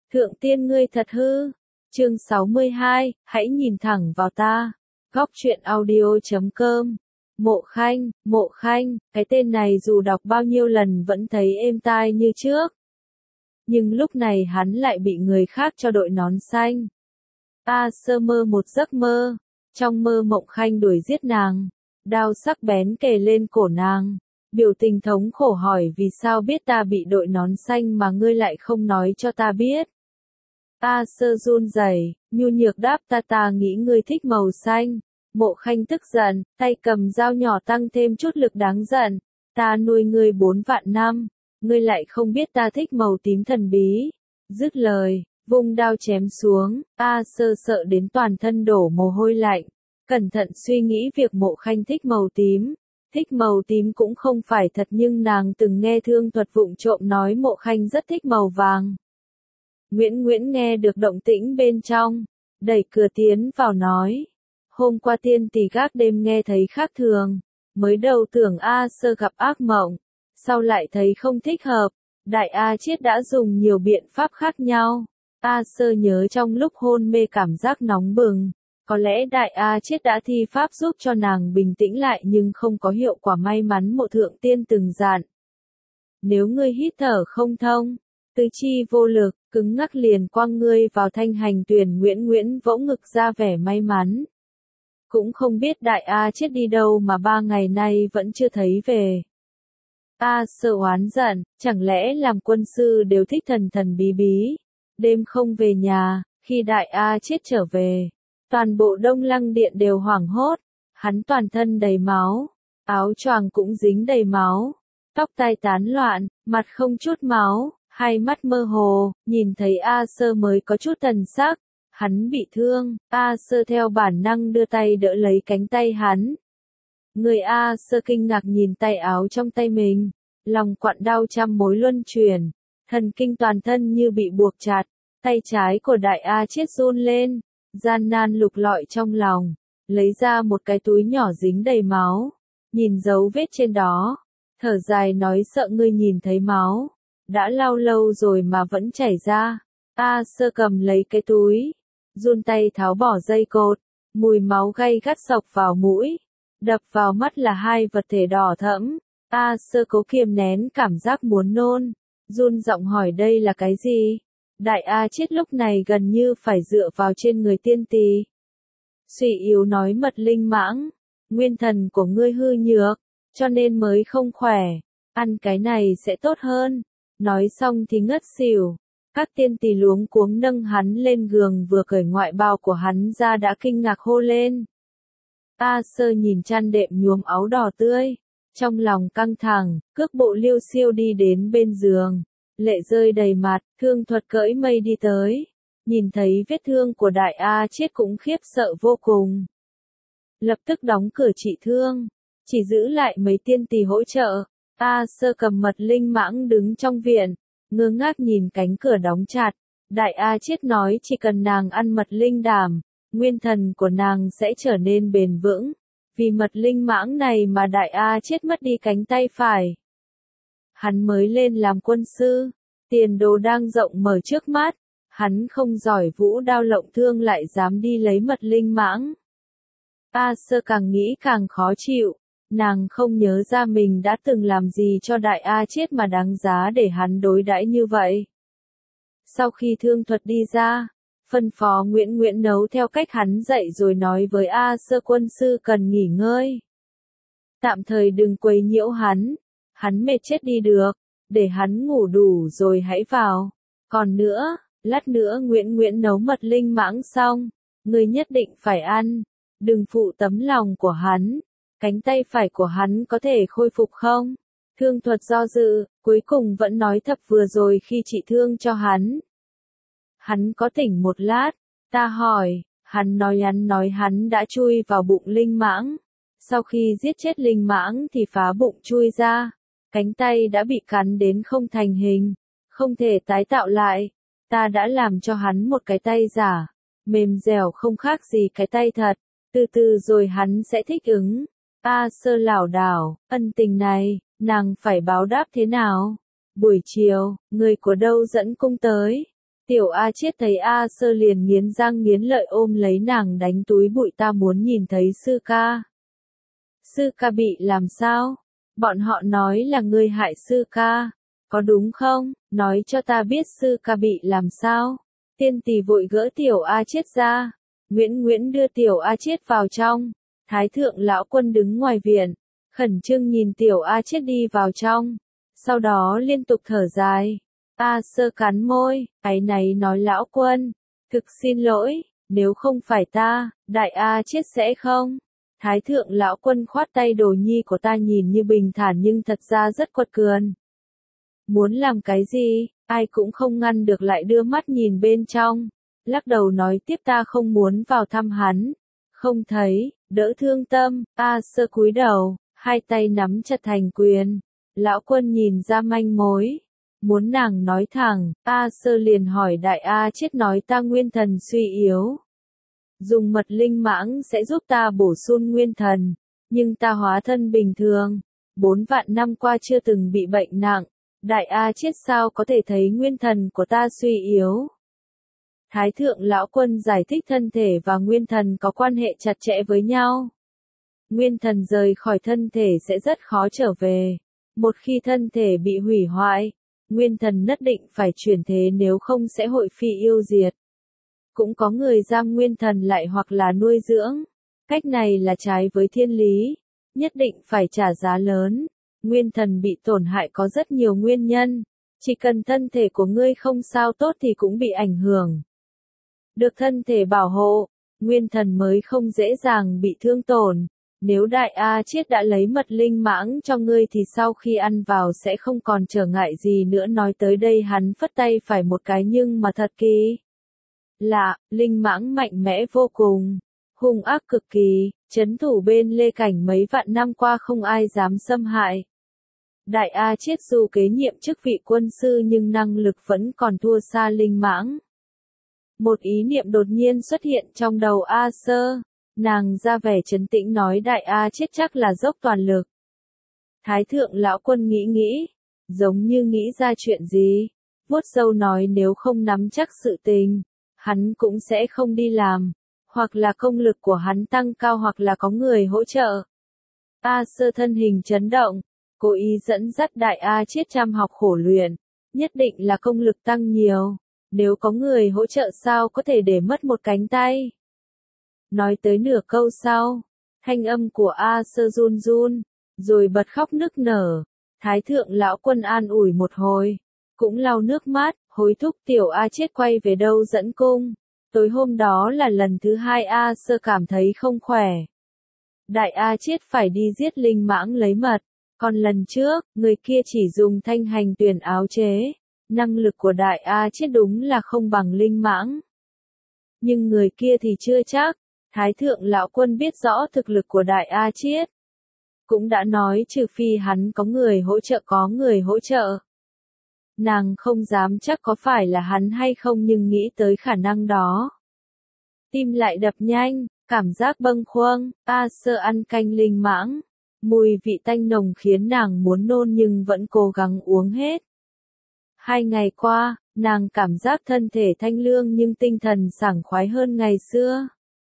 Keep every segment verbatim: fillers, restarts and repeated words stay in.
Thượng tiên ngươi thật hư. Chương sáu mươi hai, hãy nhìn thẳng vào ta. Góc truyện audio chấm com. Mộ Khanh, Mộ Khanh, cái tên này dù đọc bao nhiêu lần vẫn thấy êm tai như trước. Nhưng lúc này hắn lại bị người khác cho đội nón xanh. A Sơ mơ một giấc mơ. Trong mơ Mộng Khanh đuổi giết nàng. Đao sắc bén kề lên cổ nàng. Biểu tình thống khổ hỏi vì sao biết ta bị đội nón xanh mà ngươi lại không nói cho ta biết. A Sơ run rẩy, nhu nhược đáp ta ta nghĩ ngươi thích màu xanh. Mộ Khanh tức giận, tay cầm dao nhỏ tăng thêm chút lực đáng giận. Ta nuôi ngươi bốn vạn năm, ngươi lại không biết ta thích màu tím thần bí. Dứt lời, vung đao chém xuống, A Sơ sợ đến toàn thân đổ mồ hôi lạnh. Cẩn thận suy nghĩ việc Mộ Khanh thích màu tím. Thích màu tím cũng không phải thật nhưng nàng từng nghe Thương Thuật vụng trộm nói Mộ Khanh rất thích màu vàng. Nguyễn Nguyễn nghe được động tĩnh bên trong, đẩy cửa tiến vào nói. Hôm qua tiên tỷ gác đêm nghe thấy khác thường, mới đầu tưởng A Sơ gặp ác mộng, sau lại thấy không thích hợp, Đại A Chiết đã dùng nhiều biện pháp khác nhau. A Sơ nhớ trong lúc hôn mê cảm giác nóng bừng, có lẽ Đại A Chiết đã thi pháp giúp cho nàng bình tĩnh lại nhưng không có hiệu quả may mắn Mộ Thượng Tiên từng dặn. Nếu ngươi hít thở không thông, tứ chi vô lực, cứng ngắc liền quăng ngươi vào thanh hành tuyển. Nguyễn Nguyễn vỗ ngực ra vẻ may mắn. Cũng không biết Đại A Chiết đi đâu mà ba ngày nay vẫn chưa thấy về. A Sơ oán giận, chẳng lẽ làm quân sư đều thích thần thần bí bí. Đêm không về nhà, khi Đại A Chiết trở về, toàn bộ Đông Lăng Điện đều hoảng hốt. Hắn toàn thân đầy máu, áo choàng cũng dính đầy máu, tóc tai tán loạn, mặt không chút máu. Hai mắt mơ hồ, nhìn thấy A Sơ mới có chút thần sắc. Hắn bị thương, A Sơ theo bản năng đưa tay đỡ lấy cánh tay hắn. Người A Sơ kinh ngạc nhìn tay áo trong tay mình, lòng quặn đau trăm mối luân chuyển, thần kinh toàn thân như bị buộc chặt, tay trái của Đại A Chiết run lên, gian nan lục lọi trong lòng, lấy ra một cái túi nhỏ dính đầy máu, nhìn dấu vết trên đó, thở dài nói sợ ngươi nhìn thấy máu. Đã lau lâu rồi mà vẫn chảy ra. A Sơ cầm lấy cái túi, run tay tháo bỏ dây cột, mùi máu gay gắt xộc vào mũi, đập vào mắt là hai vật thể đỏ thẫm. A Sơ cố kiềm nén cảm giác muốn nôn, run giọng hỏi đây là cái gì? Đại A Chiết lúc này gần như phải dựa vào trên người tiên tỳ. Suy yếu nói mật linh mãng, nguyên thần của ngươi hư nhược, cho nên mới không khỏe, ăn cái này sẽ tốt hơn. Nói xong thì ngất xỉu. Các tiên tỳ luống cuống nâng hắn lên giường vừa cởi ngoại bào của hắn ra đã kinh ngạc hô lên. A Sơ nhìn chăn đệm nhuốm áo đỏ tươi, trong lòng căng thẳng, cước bộ liêu xiêu đi đến bên giường, lệ rơi đầy mặt. Thương Thuật cưỡi mây đi tới, nhìn thấy vết thương của Đại A Chiết cũng khiếp sợ vô cùng. Lập tức đóng cửa trị thương, chỉ giữ lại mấy tiên tỳ hỗ trợ. A Sơ cầm mật linh mãng đứng trong viện, ngơ ngác nhìn cánh cửa đóng chặt. Đại A Chiết nói chỉ cần nàng ăn mật linh đàm, nguyên thần của nàng sẽ trở nên bền vững. Vì mật linh mãng này mà Đại A Chiết mất đi cánh tay phải. Hắn mới lên làm quân sư, tiền đồ đang rộng mở trước mắt. Hắn không giỏi vũ đao lộng thương lại dám đi lấy mật linh mãng. A Sơ càng nghĩ càng khó chịu. Nàng không nhớ ra mình đã từng làm gì cho Đại A Chiết mà đáng giá để hắn đối đãi như vậy. Sau khi Thương Thuật đi ra, phân phó Nguyễn Nguyễn nấu theo cách hắn dạy rồi nói với A Sơ quân sư cần nghỉ ngơi. Tạm thời đừng quấy nhiễu hắn, hắn mệt chết đi được, để hắn ngủ đủ rồi hãy vào. Còn nữa, lát nữa Nguyễn Nguyễn nấu mật linh mãng xong, ngươi nhất định phải ăn, đừng phụ tấm lòng của hắn. Cánh tay phải của hắn có thể khôi phục không? Thương Thuật do dự, cuối cùng vẫn nói thật vừa rồi khi trị thương cho hắn. Hắn có tỉnh một lát, ta hỏi, hắn nói hắn nói hắn đã chui vào bụng linh mãng. Sau khi giết chết linh mãng thì phá bụng chui ra, cánh tay đã bị cắn đến không thành hình, không thể tái tạo lại. Ta đã làm cho hắn một cái tay giả, mềm dẻo không khác gì cái tay thật, từ từ rồi hắn sẽ thích ứng. A Sơ lảo đảo, ân tình này, nàng phải báo đáp thế nào? Buổi chiều, người của đâu dẫn cung tới? Tiểu A Chiết thấy A Sơ liền nghiến răng nghiến lợi ôm lấy nàng đánh túi bụi, ta muốn nhìn thấy sư ca. Sư ca bị làm sao? Bọn họ nói là ngươi hại sư ca. Có đúng không? Nói cho ta biết sư ca bị làm sao? Tiên tỷ vội gỡ Tiểu A Chiết ra. Nguyễn Nguyễn đưa Tiểu A Chiết vào trong. Thái thượng lão quân đứng ngoài viện, khẩn trương nhìn Tiểu A Chiết đi vào trong. Sau đó liên tục thở dài. A Sơ cắn môi, áy náy nói lão quân, thực xin lỗi, nếu không phải ta, đại A Chiết sẽ không. Thái thượng lão quân khoát tay, đồ nhi của ta nhìn như bình thản nhưng thật ra rất quật cường. Muốn làm cái gì, ai cũng không ngăn được, lại đưa mắt nhìn bên trong. Lắc đầu nói tiếp, ta không muốn vào thăm hắn. Không thấy, đỡ thương tâm. A Sơ cúi đầu, hai tay nắm chặt thành quyền. Lão quân nhìn ra manh mối. Muốn nàng nói thẳng, A Sơ liền hỏi đại A Chiết, nói ta nguyên thần suy yếu. Dùng mật linh mãng sẽ giúp ta bổ sung nguyên thần, nhưng ta hóa thân bình thường, bốn vạn năm qua chưa từng bị bệnh nặng, đại A Chiết sao có thể thấy nguyên thần của ta suy yếu. Thái thượng lão quân giải thích thân thể và nguyên thần có quan hệ chặt chẽ với nhau. Nguyên thần rời khỏi thân thể sẽ rất khó trở về. Một khi thân thể bị hủy hoại, nguyên thần nhất định phải chuyển thế, nếu không sẽ hội phi yêu diệt. Cũng có người giam nguyên thần lại hoặc là nuôi dưỡng. Cách này là trái với thiên lý, nhất định phải trả giá lớn. Nguyên thần bị tổn hại có rất nhiều nguyên nhân, chỉ cần thân thể của ngươi không sao tốt thì cũng bị ảnh hưởng. Được thân thể bảo hộ, nguyên thần mới không dễ dàng bị thương tổn. Nếu đại A Chiết đã lấy mật linh mãng cho ngươi thì sau khi ăn vào sẽ không còn trở ngại gì nữa. Nói tới đây hắn phất tay phải một cái, nhưng mà thật kỳ lạ, linh mãng mạnh mẽ vô cùng, hung ác cực kỳ, trấn thủ bên Lê Cảnh mấy vạn năm qua không ai dám xâm hại. Đại A Chiết dù kế nhiệm chức vị quân sư nhưng năng lực vẫn còn thua xa linh mãng. Một ý niệm đột nhiên xuất hiện trong đầu A Sơ. Nàng ra vẻ trấn tĩnh nói đại A Chiết chắc là dốc toàn lực. Thái thượng lão quân nghĩ nghĩ, giống như nghĩ ra chuyện gì, vuốt râu nói nếu không nắm chắc sự tình, hắn cũng sẽ không đi làm, hoặc là công lực của hắn tăng cao hoặc là có người hỗ trợ. A Sơ thân hình chấn động, cố ý dẫn dắt đại A Chiết chăm học khổ luyện, nhất định là công lực tăng nhiều, nếu có người hỗ trợ sao có thể để mất một cánh tay. Nói tới nửa câu sau, thanh âm của A Sơ run run, rồi bật khóc nức nở. Thái thượng lão quân an ủi một hồi, cũng lau nước mắt, hối thúc tiểu A Chiết quay về đâu dẫn cung. Tối hôm đó là lần thứ hai A Sơ cảm thấy không khỏe. Đại A Chiết phải đi giết linh mãng lấy mật, còn lần trước, người kia chỉ dùng thanh hành tuyển áo chế. Năng lực của đại A Chiết đúng là không bằng linh mãng. Nhưng người kia thì chưa chắc. Thái thượng lão quân biết rõ thực lực của đại A Chiết. Cũng đã nói trừ phi hắn có người hỗ trợ có người hỗ trợ. Nàng không dám chắc có phải là hắn hay không nhưng nghĩ tới khả năng đó. Tim lại đập nhanh, cảm giác bâng khuâng, A Sơ ăn canh linh mãng. Mùi vị tanh nồng khiến nàng muốn nôn nhưng vẫn cố gắng uống hết. Hai ngày qua, nàng cảm giác thân thể thanh lương nhưng tinh thần sảng khoái hơn ngày xưa.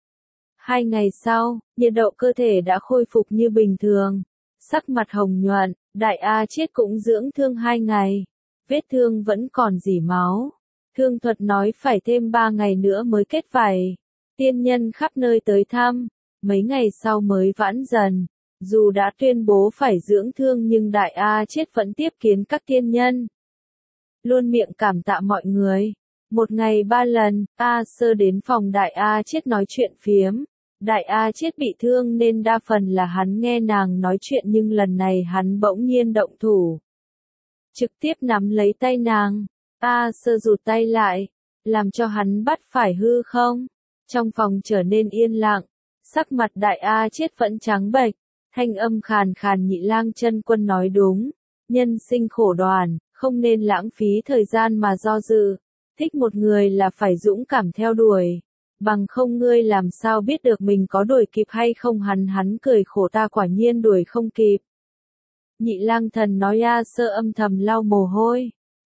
Hai ngày sau, nhiệt độ cơ thể đã khôi phục như bình thường. Sắc mặt hồng nhuận, đại A Chiết cũng dưỡng thương hai ngày. Vết thương vẫn còn rỉ máu. Thương thuật nói phải thêm ba ngày nữa mới kết vảy. Tiên nhân khắp nơi tới thăm. Mấy ngày sau mới vãn dần. Dù đã tuyên bố phải dưỡng thương nhưng đại A Chiết vẫn tiếp kiến các tiên nhân. Luôn miệng cảm tạ mọi người. Một ngày ba lần, A Sơ đến phòng đại A Chiết nói chuyện phiếm. Đại A Chiết bị thương nên đa phần là hắn nghe nàng nói chuyện nhưng lần này hắn bỗng nhiên động thủ. Trực tiếp nắm lấy tay nàng. A Sơ rụt tay lại, làm cho hắn bắt phải hư không. Trong phòng trở nên yên lặng, sắc mặt đại A Chiết vẫn trắng bệch, thanh âm khàn khàn Nhị Lang Chân Quân nói đúng. Nhân sinh khổ đoàn, không nên lãng phí thời gian mà do dự. Thích một người là phải dũng cảm theo đuổi. Bằng không ngươi làm sao biết được mình có đuổi kịp hay không. Hắn hắn cười khổ, ta quả nhiên đuổi không kịp. Nhị Lang Thần nói. A Sơ âm thầm lau mồ hôi.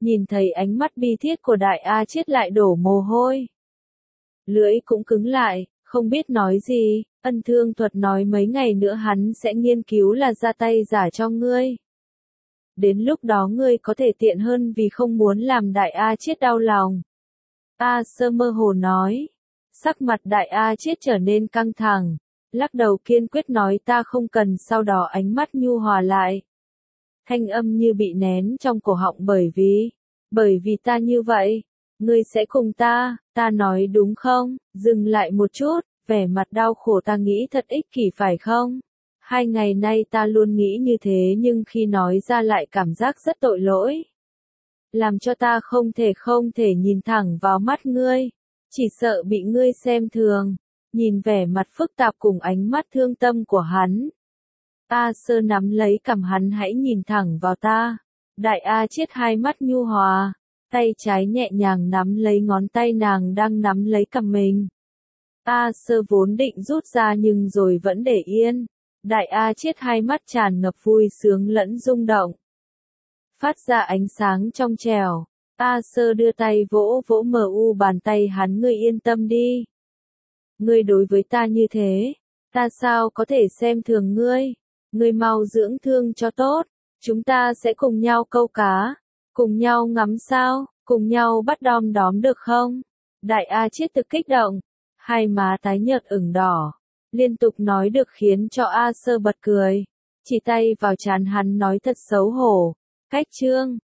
Nhìn thấy ánh mắt bi thiết của đại A Chiết lại đổ mồ hôi. Lưỡi cũng cứng lại, không biết nói gì, ân thương thuật nói mấy ngày nữa hắn sẽ nghiên cứu là ra tay giả cho ngươi. Đến lúc đó ngươi có thể tiện hơn vì không muốn làm đại A Chiết đau lòng. A Sơ mơ hồ nói. Sắc mặt đại A Chiết trở nên căng thẳng, lắc đầu kiên quyết nói ta không cần, sau đó ánh mắt nhu hòa lại. Thanh âm như bị nén trong cổ họng bởi vì, bởi vì ta như vậy, ngươi sẽ cùng ta, ta nói đúng không? Dừng lại một chút, vẻ mặt đau khổ ta nghĩ thật ích kỷ phải không? Hai ngày nay ta luôn nghĩ như thế nhưng khi nói ra lại cảm giác rất tội lỗi. Làm cho ta không thể không thể nhìn thẳng vào mắt ngươi, chỉ sợ bị ngươi xem thường. Nhìn vẻ mặt phức tạp cùng ánh mắt thương tâm của hắn. A Sơ nắm lấy cằm hắn, hãy nhìn thẳng vào ta. Đại A Chiết hai mắt nhu hòa, tay trái nhẹ nhàng nắm lấy ngón tay nàng đang nắm lấy cằm mình. A Sơ vốn định rút ra nhưng rồi vẫn để yên. Đại A Chiết hai mắt tràn ngập vui sướng lẫn rung động, phát ra ánh sáng trong trẻo. A Sơ đưa tay vỗ vỗ mờ u bàn tay hắn, ngươi yên tâm đi. Ngươi đối với ta như thế, ta sao có thể xem thường ngươi? Ngươi mau dưỡng thương cho tốt, chúng ta sẽ cùng nhau câu cá, cùng nhau ngắm sao, cùng nhau bắt đom đóm được không? Đại A Chiết thực kích động, hai má tái nhợt ửng đỏ, liên tục nói được khiến cho A Sơ bật cười, chỉ tay vào trán hắn nói thật xấu hổ, cách trương.